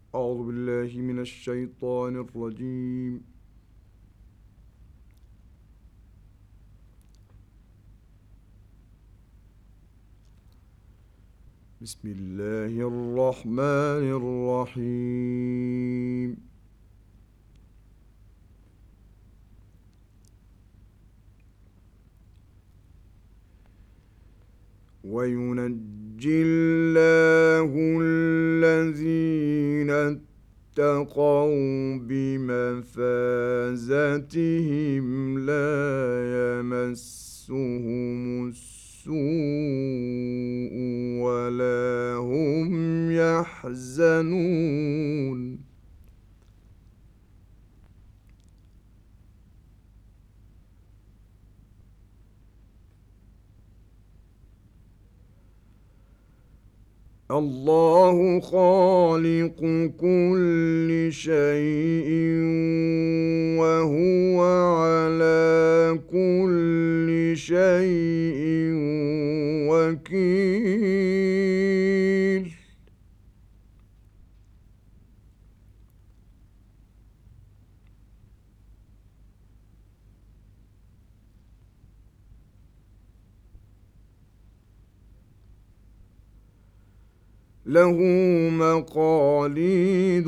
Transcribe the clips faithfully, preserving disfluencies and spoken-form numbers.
أعوذ بالله من الشيطان الرجيم. بسم الله الرحمن الرحيم. وينجي الله الذين اتقوا بمفازتهم لا يمسهم السوء ولا هم يحزنون. الله خالق كل شيء وهو على كل شيء وكيل. له مقاليد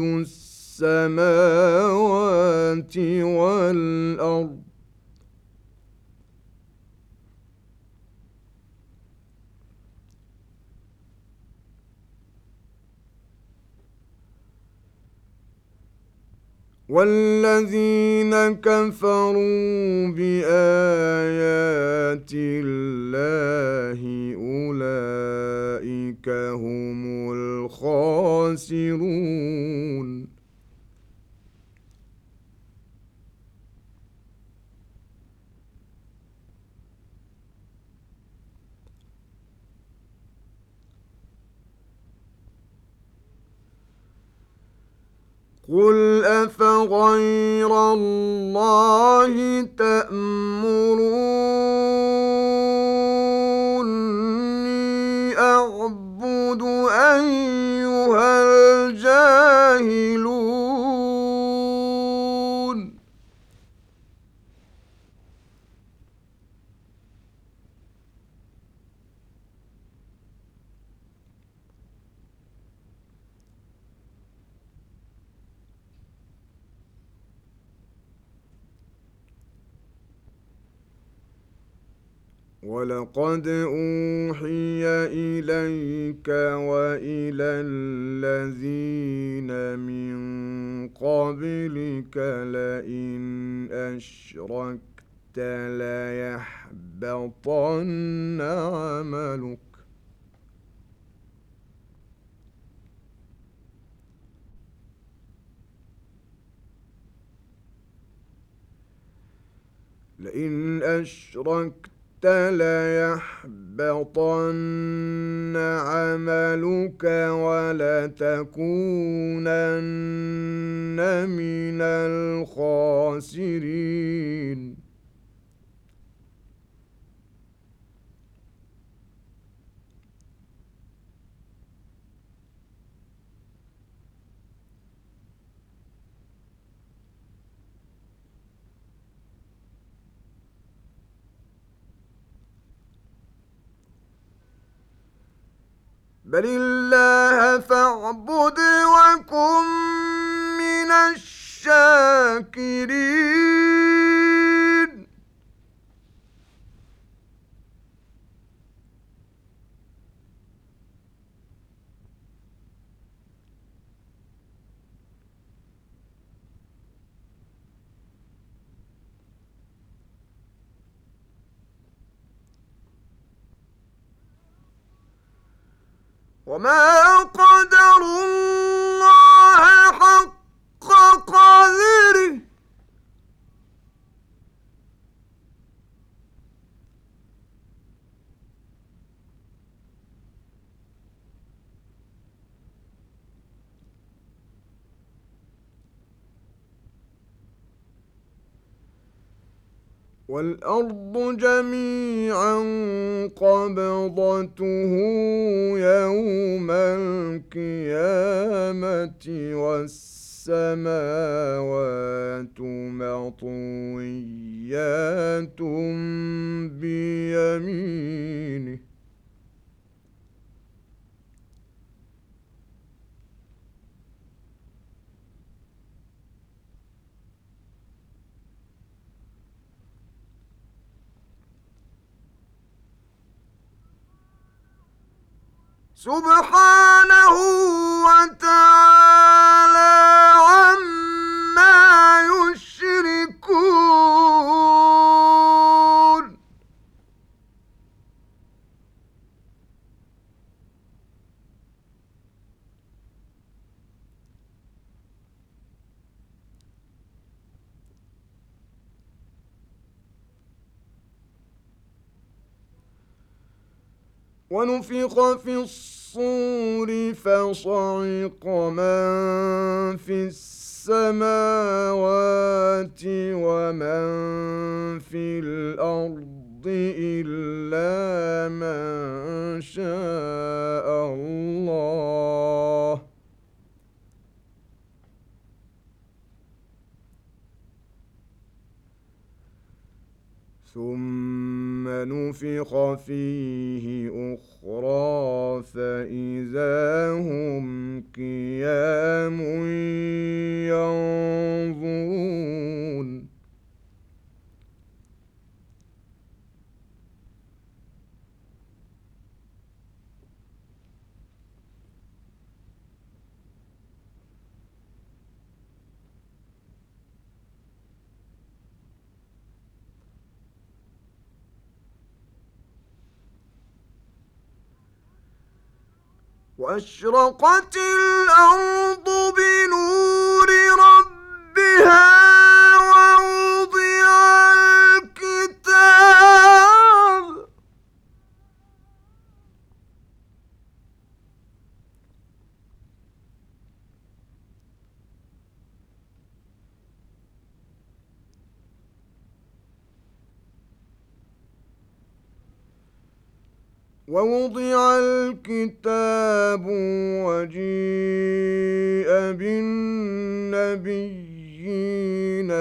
السماوات والأرض والذين كفروا بآيات الله أولئك هم الخاسرون. قل أفغير الله تأمروني أعبد أيها الجاهلون. ولقد أوحي إليك وإلى الذين من قبلك لئن أشركت ليحبطن عملك لئن أشركت ليحبطن عملك ولتكونن من الخاسرين. بل الله فاعبد وكن من الشاكرين. وما قدروا الله حق قدره والأرض جميعا قبضته يوم القيامة والسماوات مطويات بيمينه سبحانه وتعالى عما يشركون ونفخ في الصور فصعق من في السماوات ومن في الأرض إلا من شاء الله ثم نفخ فيه أخرى فإذا هم قيام ينظرون وأشرقت الأرض بنور ربها ووضع الكتاب ووضع الكتاب وجيء بالنبيين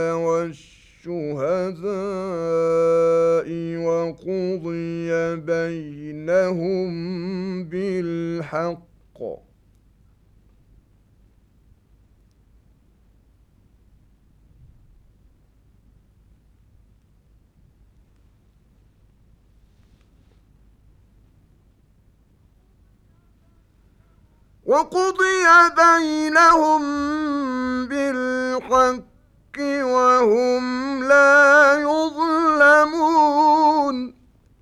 والشهداء وقضي بينهم بالحق وقضي بينهم بالحق وهم لا يظلمون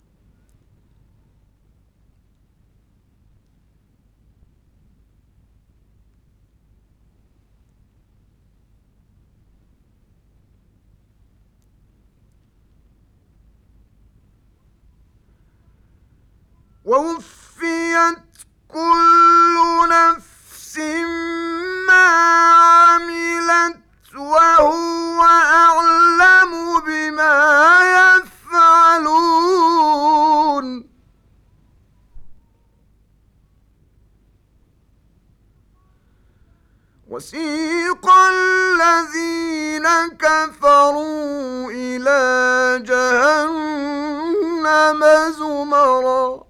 ووفيت كل نفس ما عملت وهو أعلم بما يفعلون وسيق الذين كفروا إلى جهنم زمرا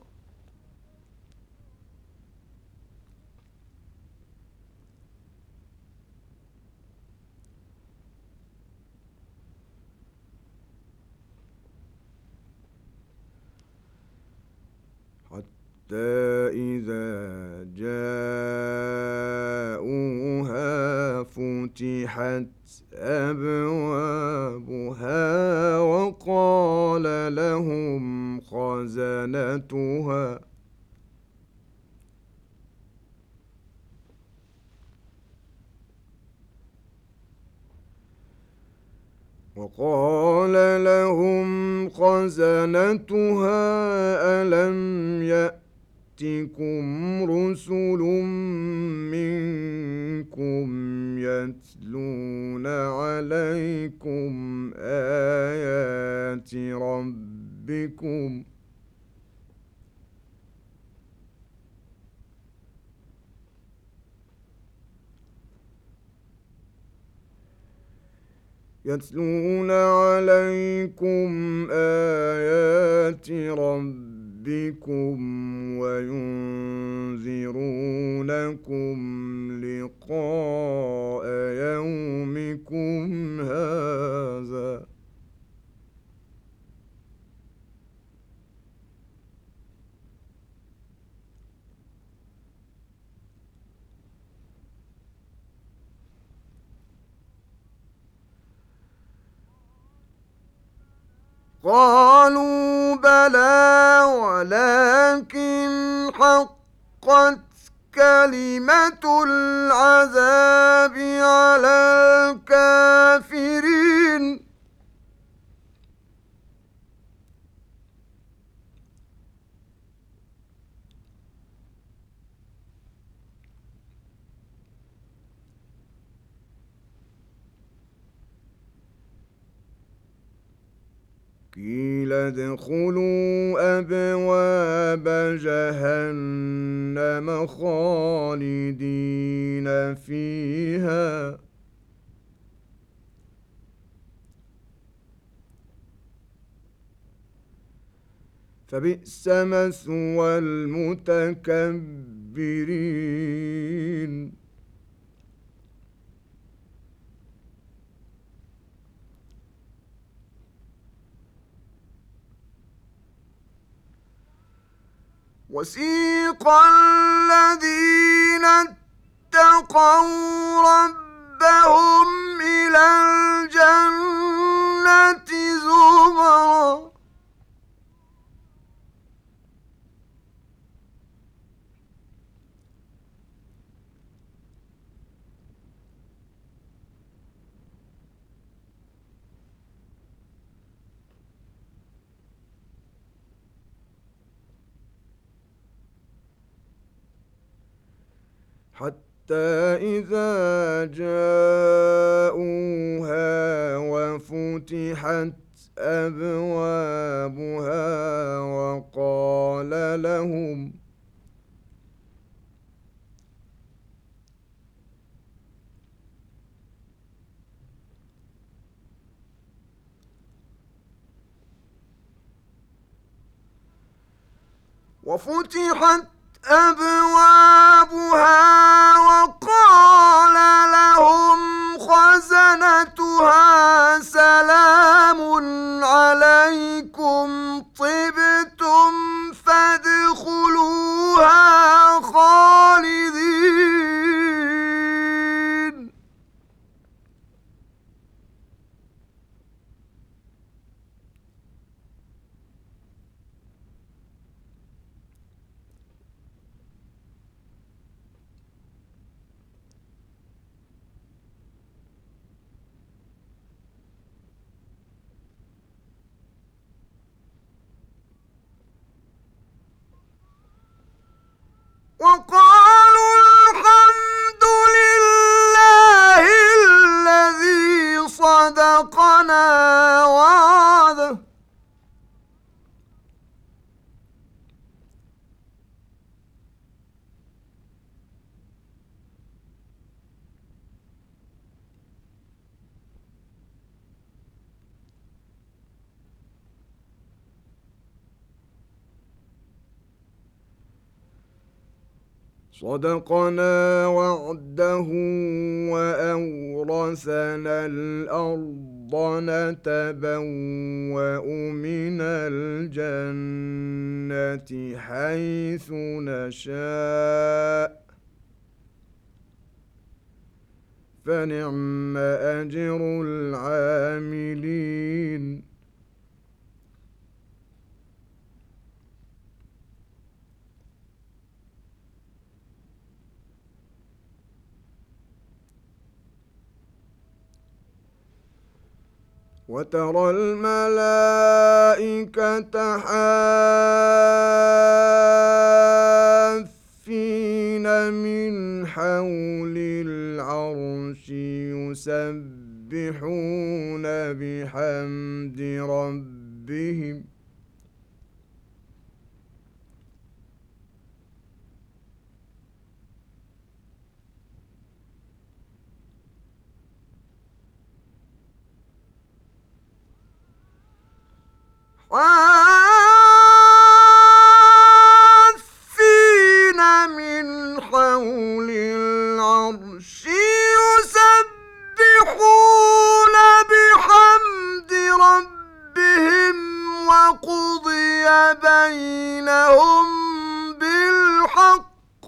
حتى إذا جاءوها فتحت أبوابها وقال لهم خزنتها وقال لهم خزنتها ألم يأتكم رسل منكم يتلون عليكم آيات آيات ربكم يتلون عليكم آيات ربكم وينذرونكم لقاء يومكم هذا قالوا بلى ولكن حقت كلمة العذاب على الكافرين قيل ادخلوا أبواب جهنم خالدين فيها فبئس مثوى المتكبرين وسيق الذين اتقوا ربهم إلى الجنة زمرا حتى إذا جاءوها وفتحت أبوابها وقال لهم وفتحت أبوابها وقال لهم خزنتها سلام عليكم طبتم فادخلوها خالدين وقالوا الحمد لله الذي صدقنا وعده صدقنا وعده وأورثنا الأرض نتبوأ من الجنة حيث نشاء فنعم أجر العاملين وترى الملائكة حافين من حول العرش يسبحون بحمد ربهم ربهم حافين من حول العرش يسبحون بحمد ربهم وقضي بينهم بالحق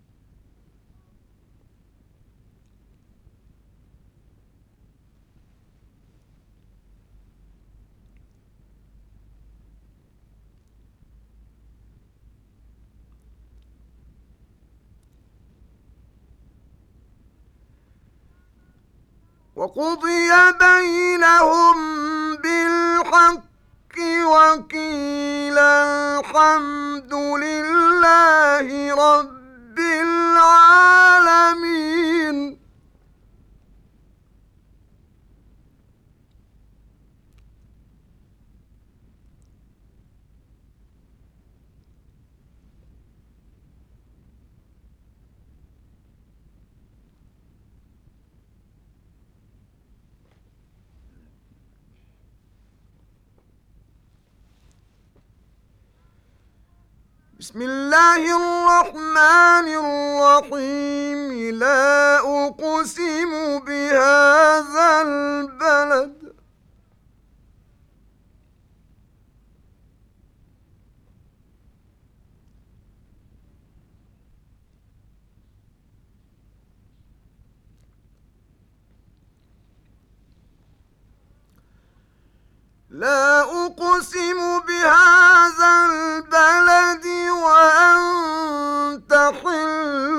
وقضي بينهم بالحق وقيل الحمد لله رب العالمين. بسم الله الرحمن الرحيم. لا أقسم بهذا البلد لا أقسم بهذا البلد وأنت حل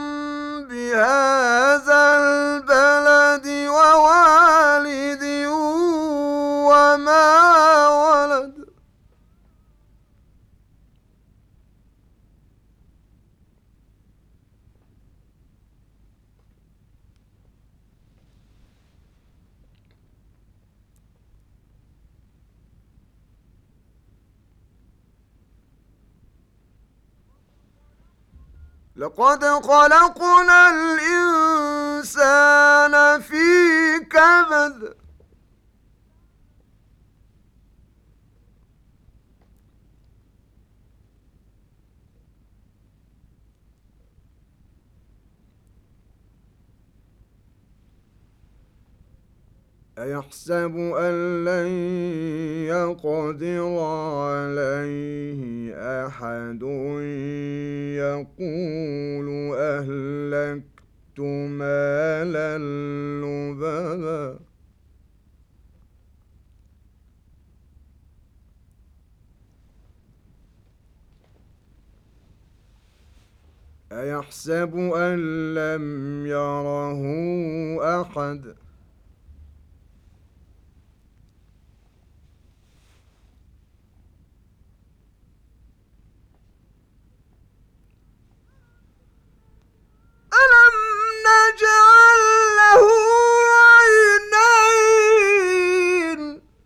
بهذا البلد ووالد وما ولد. لقد خلقنا الإنسان في كبد أيحسب أن لن يقدر عليه أحد يقول أهلكت مالا لبدا أيحسب أن لم يره أحد ألم نجعل له عينين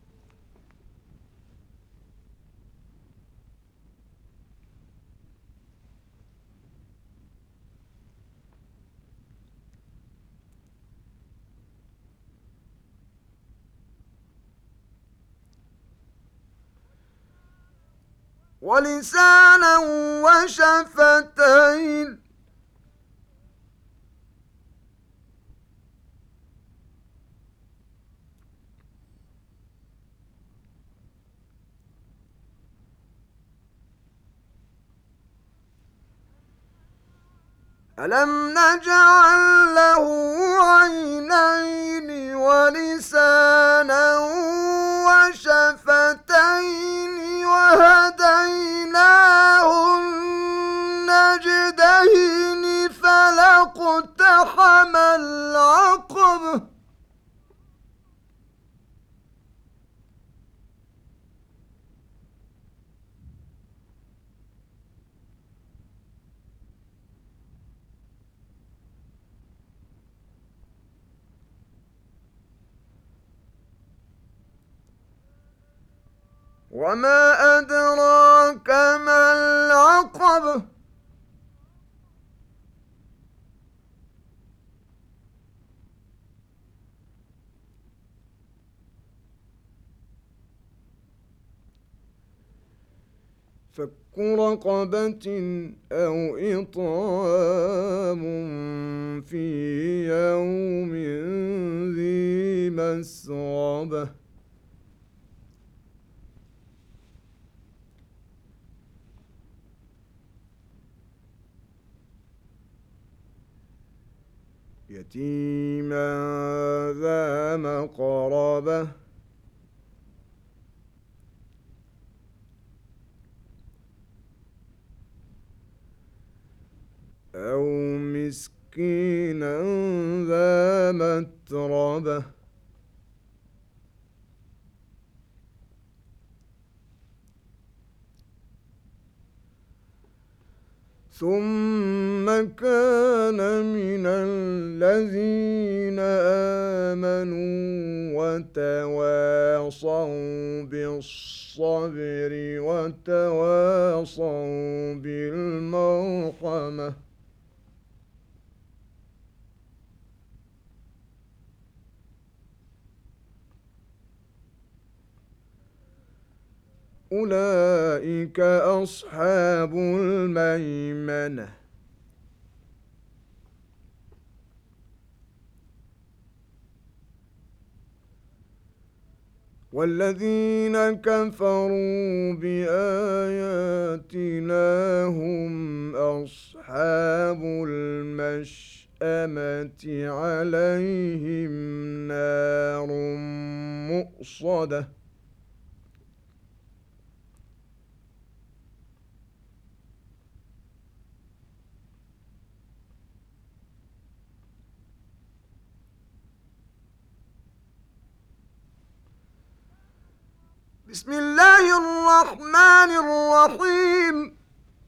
ولسانا وشفتين ألم نجعل له عينين ولسانا وشفتين وهديناه النجدين فلاقتحم العقبة وما أدراك ما العقبة فك رقبة أو إطعام في يوم ذي مسغبة يتيما ذا مقربة أو مسكينا ذا متربة ثم كان من الذين آمنوا وتواصوا بالصبر وتواصوا بالمرحمة أولئك أصحاب الميمنة والذين كفروا بآياتنا هم أصحاب المشأمة عليهم نار مؤصدة بسم الله الرحمن الرحيم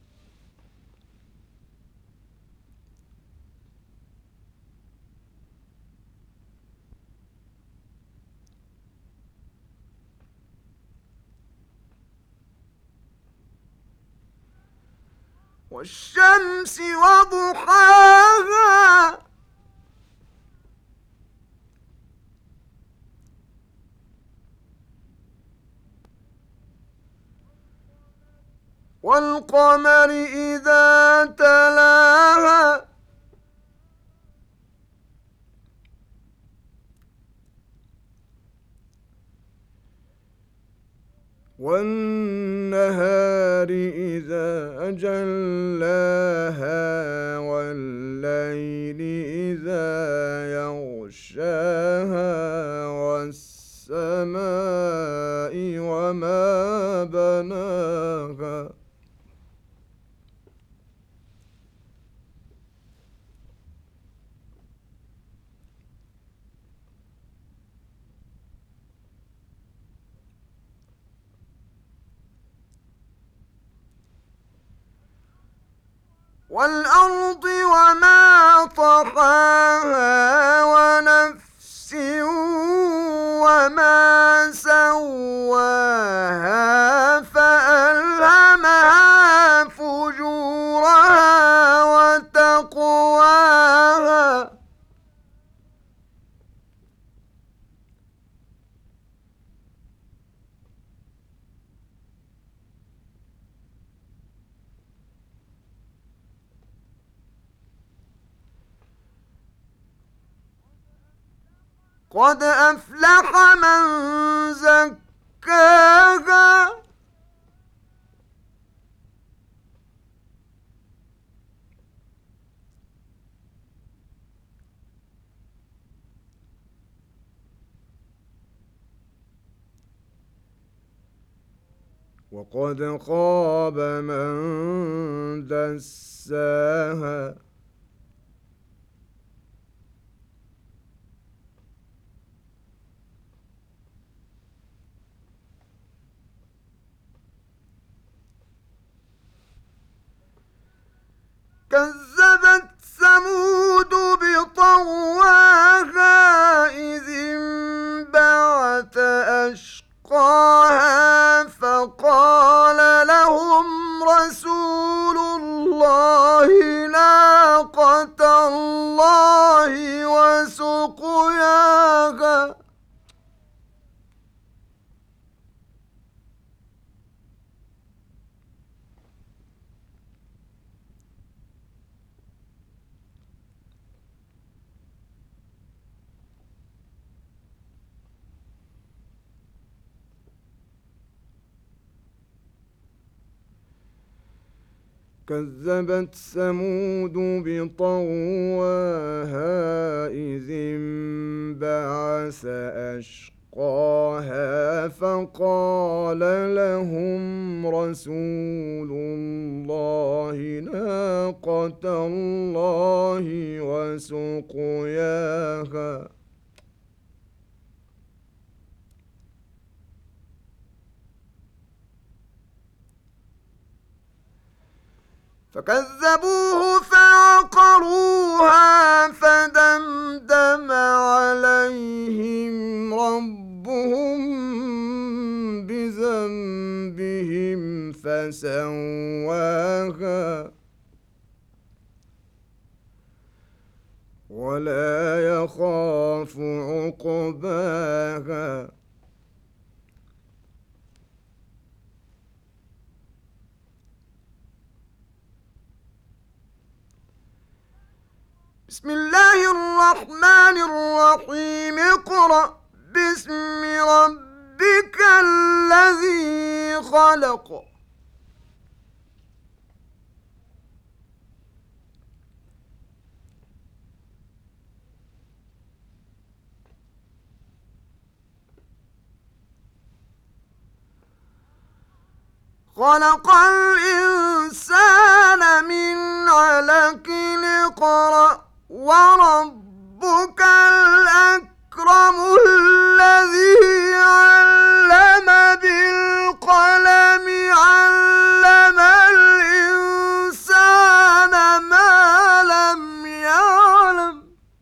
والشمس وضحاها والقمر إذا تلاها والنهار إذا جلاها والليل إذا يغشاها والسماء وما بناها والأرض وما طحاها ونفس وما سواها فألهمها فجورها وتقواها قد أفلح من زكاها وقد خاب من دساها كذبت ثمود بطغواها إذ انبعث أشقاها فقال كذبت ثمود بطغواها إذ انبعث أشقاها فقال لهم رسول الله ناقة الله وسقياها فكذبوه فعقروها فدمدم عليهم ربهم بذنبهم فسواها ولا يخاف عقباها بسم الله الرحمن الرحيم اقرأ باسم ربك الذي خلق خلق الإنسان من علق اقرأ وربك الأكرم الذي علم بالقلم علم الإنسان ما لم يعلم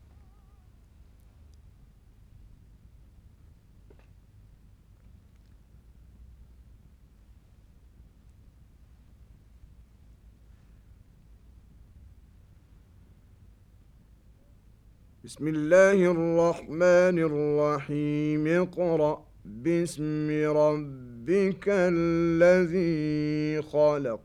بسم الله الرحمن الرحيم اقرأ باسم ربك الذي خلق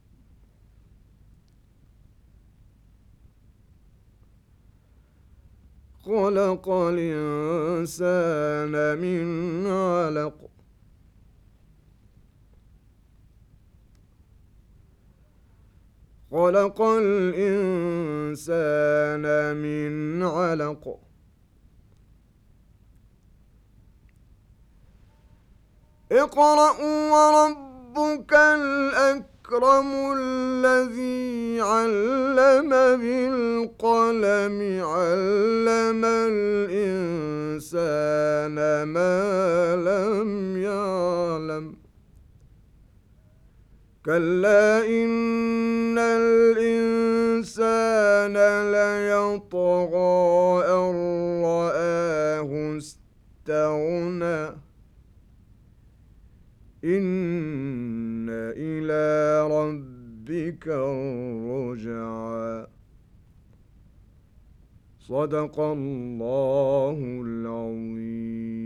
خلق الإنسان من علق خلق الإنسان من علق اقرأ وربك الأكرم الذي علم بالقلم علم الإنسان ما لم يعلم كلا إن الإنسان ليطغى أن رآه استغنى إن إلى ربك الرجعى صدق الله العظيم.